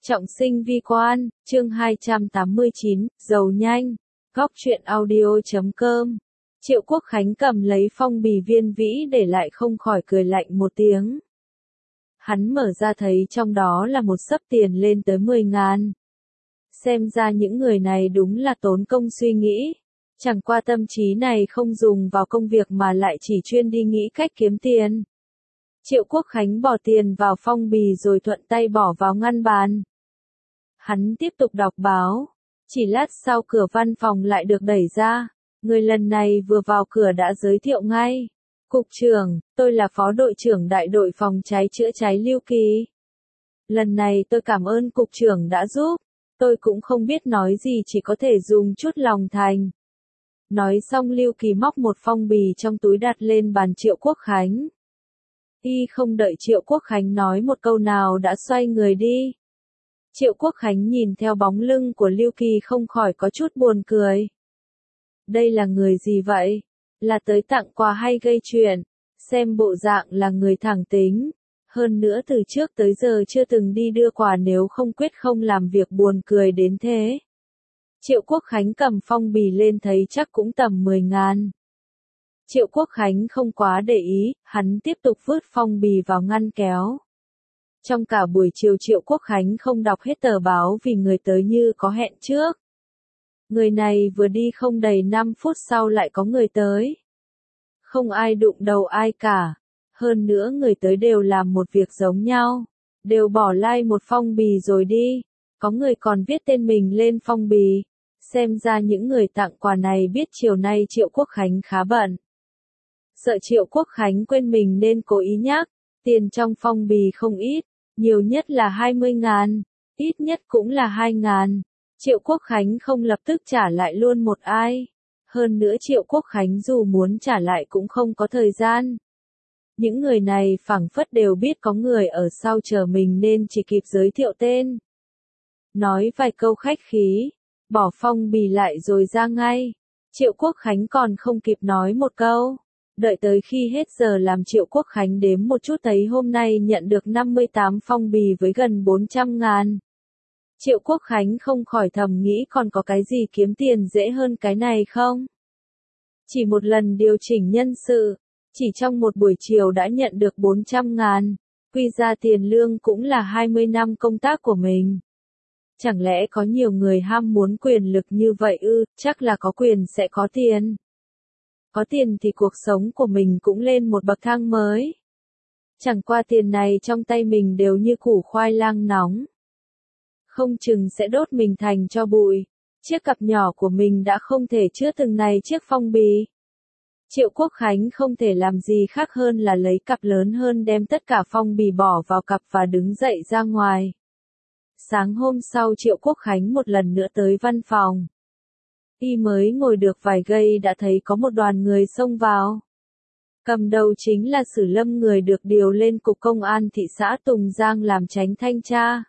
Trọng sinh vi quan, chương 289, giàu nhanh. Góc truyện audio.com. Triệu Quốc Khánh cầm lấy phong bì viên vĩ để lại không khỏi cười lạnh một tiếng. Hắn mở ra thấy trong đó là một xấp tiền lên tới 10.000. Xem ra những người này đúng là tốn công suy nghĩ. Chẳng qua tâm trí này không dùng vào công việc mà lại chỉ chuyên đi nghĩ cách kiếm tiền. Triệu Quốc Khánh bỏ tiền vào phong bì rồi thuận tay bỏ vào ngăn bàn. Hắn tiếp tục đọc báo. Chỉ lát sau cửa văn phòng lại được đẩy ra. Người lần này vừa vào cửa đã giới thiệu ngay. Cục trưởng, tôi là phó đội trưởng đại đội phòng cháy chữa cháy Lưu Kỳ. Lần này tôi cảm ơn cục trưởng đã giúp. Tôi cũng không biết nói gì, chỉ có thể dùng chút lòng thành. Nói xong Lưu Kỳ móc một phong bì trong túi đặt lên bàn Triệu Quốc Khánh. Y không đợi Triệu Quốc Khánh nói một câu nào đã xoay người đi. Triệu Quốc Khánh nhìn theo bóng lưng của Lưu Kỳ không khỏi có chút buồn cười. Đây là người gì vậy? Là tới tặng quà hay gây chuyện? Xem bộ dạng là người thẳng tính. Hơn nữa từ trước tới giờ chưa từng đi đưa quà, nếu không quyết không làm việc buồn cười đến thế. Triệu Quốc Khánh cầm phong bì lên thấy chắc cũng tầm 10.000. Triệu Quốc Khánh không quá để ý, hắn tiếp tục vứt phong bì vào ngăn kéo. Trong cả buổi chiều Triệu Quốc Khánh không đọc hết tờ báo vì người tới như có hẹn trước. Người này vừa đi không đầy 5 phút sau lại có người tới. Không ai đụng đầu ai cả. Hơn nữa người tới đều làm một việc giống nhau. Đều bỏ like một phong bì rồi đi. Có người còn viết tên mình lên phong bì. Xem ra những người tặng quà này biết chiều nay Triệu Quốc Khánh khá bận. Sợ Triệu Quốc Khánh quên mình nên cố ý nhắc. Tiền trong phong bì không ít. Nhiều nhất là 20.000. Ít nhất cũng là 2.000. Triệu Quốc Khánh không lập tức trả lại luôn một ai. Hơn nữa Triệu Quốc Khánh dù muốn trả lại cũng không có thời gian. Những người này phảng phất đều biết có người ở sau chờ mình nên chỉ kịp giới thiệu tên. Nói vài câu khách khí, bỏ phong bì lại rồi ra ngay. Triệu Quốc Khánh còn không kịp nói một câu. Đợi tới khi hết giờ làm Triệu Quốc Khánh đếm một chút thấy hôm nay nhận được 58 phong bì với gần 400.000. Triệu Quốc Khánh không khỏi thầm nghĩ còn có cái gì kiếm tiền dễ hơn cái này không? Chỉ một lần điều chỉnh nhân sự, chỉ trong một buổi chiều đã nhận được 400.000, quy ra tiền lương cũng là 20 năm công tác của mình. Chẳng lẽ có nhiều người ham muốn quyền lực như vậy ư? Chắc là có quyền sẽ có tiền. Có tiền thì cuộc sống của mình cũng lên một bậc thang mới. Chẳng qua tiền này trong tay mình đều như củ khoai lang nóng. Không chừng sẽ đốt mình thành tro bụi. Chiếc cặp nhỏ của mình đã không thể chứa từng này chiếc phong bì. Triệu Quốc Khánh không thể làm gì khác hơn là lấy cặp lớn hơn đem tất cả phong bì bỏ vào cặp và đứng dậy ra ngoài. Sáng hôm sau Triệu Quốc Khánh một lần nữa tới văn phòng. Y mới ngồi được vài giây đã thấy có một đoàn người xông vào. Cầm đầu chính là Sử Lâm, người được điều lên cục công an thị xã Tùng Giang làm chánh thanh tra.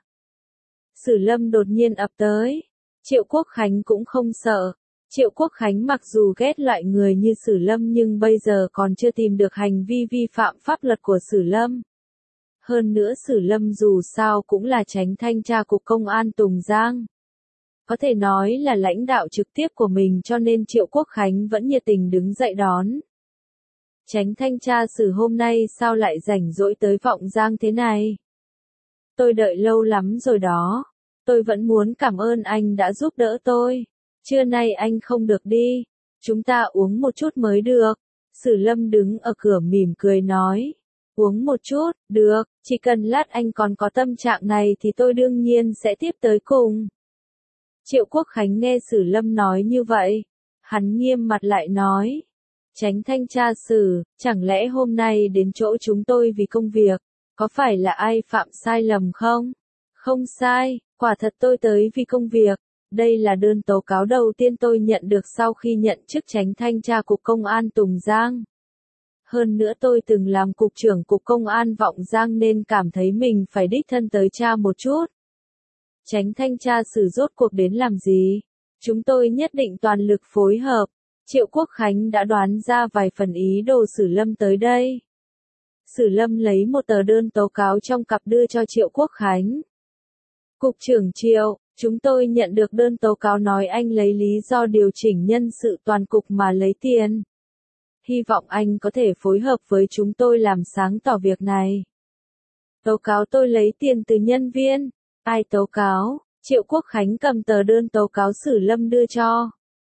Sử Lâm đột nhiên ập tới. Triệu Quốc Khánh cũng không sợ. Triệu Quốc Khánh mặc dù ghét loại người như Sử Lâm nhưng bây giờ còn chưa tìm được hành vi vi phạm pháp luật của Sử Lâm. Hơn nữa Sử Lâm dù sao cũng là chánh thanh tra cục công an Tùng Giang. Có thể nói là lãnh đạo trực tiếp của mình, cho nên Triệu Quốc Khánh vẫn nhiệt tình đứng dậy đón. Chánh thanh tra Sử, hôm nay sao lại rảnh rỗi tới Vọng Giang thế này? Tôi đợi lâu lắm rồi đó. Tôi vẫn muốn cảm ơn anh đã giúp đỡ tôi. Trưa nay anh không được đi. Chúng ta uống một chút mới được. Sử Lâm đứng ở cửa mỉm cười nói. Uống một chút, được, chỉ cần lát anh còn có tâm trạng này thì tôi đương nhiên sẽ tiếp tới cùng. Triệu Quốc Khánh nghe Sử Lâm nói như vậy. Hắn nghiêm mặt lại nói. Chánh thanh tra Sử, chẳng lẽ hôm nay đến chỗ chúng tôi vì công việc? Có phải là ai phạm sai lầm không? Không sai, quả thật tôi tới vì công việc. Đây là đơn tố cáo đầu tiên tôi nhận được sau khi nhận chức chánh thanh tra cục công an Tùng Giang. Hơn nữa tôi từng làm cục trưởng cục công an Vọng Giang nên cảm thấy mình phải đích thân tới tra một chút. Chánh thanh tra Sử rốt cuộc đến làm gì? Chúng tôi nhất định toàn lực phối hợp. Triệu Quốc Khánh đã đoán ra vài phần ý đồ Sử Lâm tới đây. Sử Lâm lấy một tờ đơn tố cáo trong cặp đưa cho Triệu Quốc Khánh. Cục trưởng Triệu, chúng tôi nhận được đơn tố cáo nói anh lấy lý do điều chỉnh nhân sự toàn cục mà lấy tiền. Hy vọng anh có thể phối hợp với chúng tôi làm sáng tỏ việc này. Tố cáo tôi lấy tiền từ nhân viên. Ai tố cáo? Triệu Quốc Khánh cầm tờ đơn tố cáo Sử Lâm đưa cho.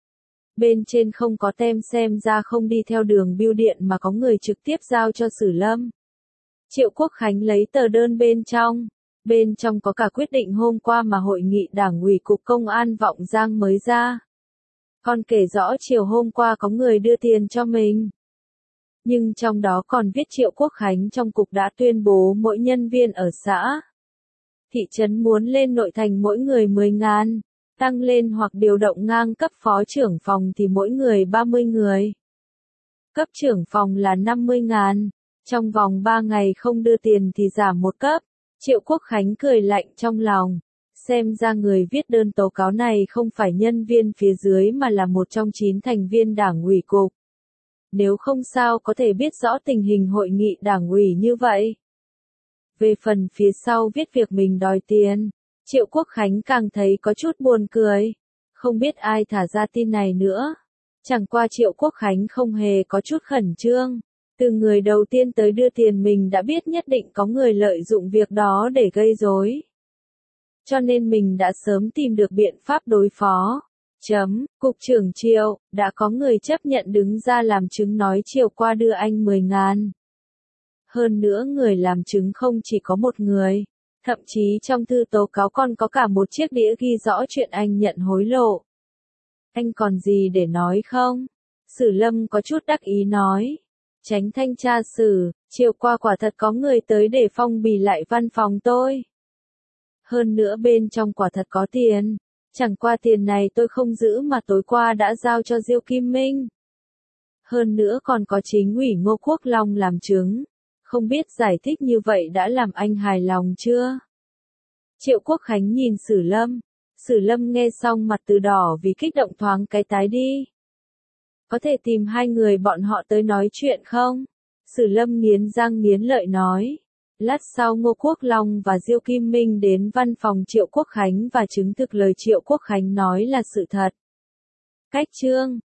Bên trên không có tem xem ra không đi theo đường bưu điện mà có người trực tiếp giao cho Sử Lâm. Triệu Quốc Khánh lấy tờ đơn bên trong. Bên trong có cả quyết định hôm qua mà hội nghị đảng ủy cục công an Vọng Giang mới ra. Còn kể rõ chiều hôm qua có người đưa tiền cho mình. Nhưng trong đó còn viết Triệu Quốc Khánh trong cục đã tuyên bố mỗi nhân viên ở xã, thị trấn muốn lên nội thành mỗi người 10.000, tăng lên hoặc điều động ngang cấp phó trưởng phòng thì mỗi người 30 người. Cấp trưởng phòng là 50.000, trong vòng 3 ngày không đưa tiền thì giảm một cấp. Triệu Quốc Khánh cười lạnh trong lòng, xem ra người viết đơn tố cáo này không phải nhân viên phía dưới mà là một trong 9 thành viên đảng ủy cục. Nếu không sao có thể biết rõ tình hình hội nghị đảng ủy như vậy. Về phần phía sau viết việc mình đòi tiền, Triệu Quốc Khánh càng thấy có chút buồn cười. Không biết ai thả ra tin này nữa. Chẳng qua Triệu Quốc Khánh không hề có chút khẩn trương. Từ người đầu tiên tới đưa tiền mình đã biết nhất định có người lợi dụng việc đó để gây rối. Cho nên mình đã sớm tìm được biện pháp đối phó. Cục trưởng Triệu, đã có người chấp nhận đứng ra làm chứng nói chiều qua đưa anh 10.000. Hơn nữa người làm chứng không chỉ có một người. Thậm chí trong thư tố cáo còn có cả một chiếc đĩa ghi rõ chuyện anh nhận hối lộ. Anh còn gì để nói không? Sử Lâm có chút đắc ý nói. Chánh thanh tra Sử, chiều qua quả thật có người tới để phong bì lại văn phòng tôi. Hơn nữa bên trong quả thật có tiền. Chẳng qua tiền này tôi không giữ mà tối qua đã giao cho Diêu Kim Minh. Hơn nữa còn có chính ủy Ngô Quốc Long làm chứng. Không biết giải thích như vậy đã làm anh hài lòng chưa? Triệu Quốc Khánh nhìn Sử Lâm. Sử Lâm nghe xong mặt từ đỏ vì kích động thoáng cái tái đi. Có thể tìm hai người bọn họ tới nói chuyện không? Sử Lâm nghiến răng nghiến lợi nói. Lát sau Ngô Quốc Long và Diêu Kim Minh đến văn phòng Triệu Quốc Khánh và chứng thực lời Triệu Quốc Khánh nói là sự thật. Cách chương